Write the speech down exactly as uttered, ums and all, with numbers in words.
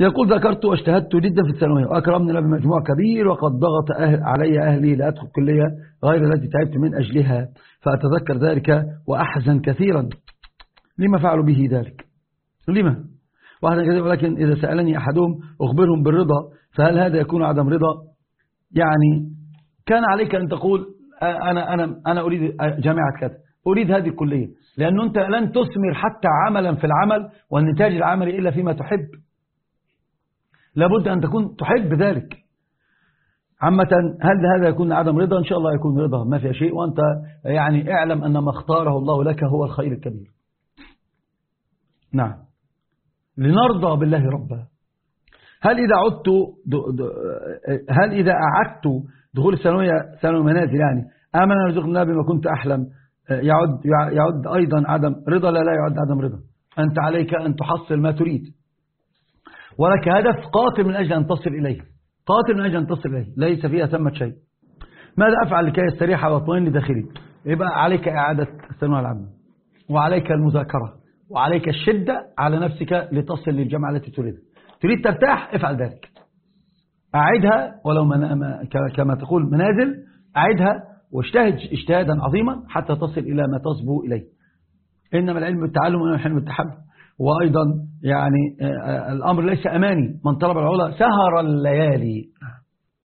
يقول ذكرت واجتهدت جدا في الثانوية وأكرمني الله بمجموع كبير وقد ضغط أهل علي أهلي لأدخل كلية غير التي تعبت من أجلها، فأتذكر ذلك وأحزن كثيرا. لما فعلوا به ذلك؟ لما؟ واحدا كذلك، ولكن إذا سألني أحدهم أخبرهم بالرضا، فهل هذا يكون عدم رضا؟ يعني كان عليك أن تقول أنا, أنا, أنا أريد جامعة كذا، أريد هذه الكلية، لأنه أنت لن تثمر حتى عملا في العمل والنتاج العملي إلا فيما تحب. لابد أن تكون تحب ذلك. عامة هل هذا يكون عدم رضا؟ إن شاء الله يكون رضا ما فيها شيء، وأنت يعني اعلم أن ما اختاره الله لك هو الخير الكبير. نعم، لنرضى بالله ربا. هل إذا عدت هل إذا أعدت دخول الثانوية ثانوي منازل يعني آمن رزقنا الله بما كنت أحلم يعد يعد أيضا عدم رضا؟ لا لا يعد عدم رضا. أنت عليك أن تحصل ما تريد، ولك هدف قاتل من أجل أن تصل إليه، قاتل من أجل أن تصل إليه، ليس فيها ثمة شيء. ماذا أفعل لكي يستريح ويطمئن داخلي؟ يبقى عليك إعادة الثانوية العامة، وعليك المذاكرة، وعليك الشدة على نفسك لتصل للجامعة التي تريدها. تريد ترتاح، افعل ذلك، أعدها ولو من كما تقول منازل، أعدها واجتهد اجتهادا عظيما حتى تصل إلى ما تصبو إليه. إنما العلم بالتعلم وإنما الحلم بالتحلم. وأيضا يعني الأمر ليس أماني، من طلب العلا سهر الليالي.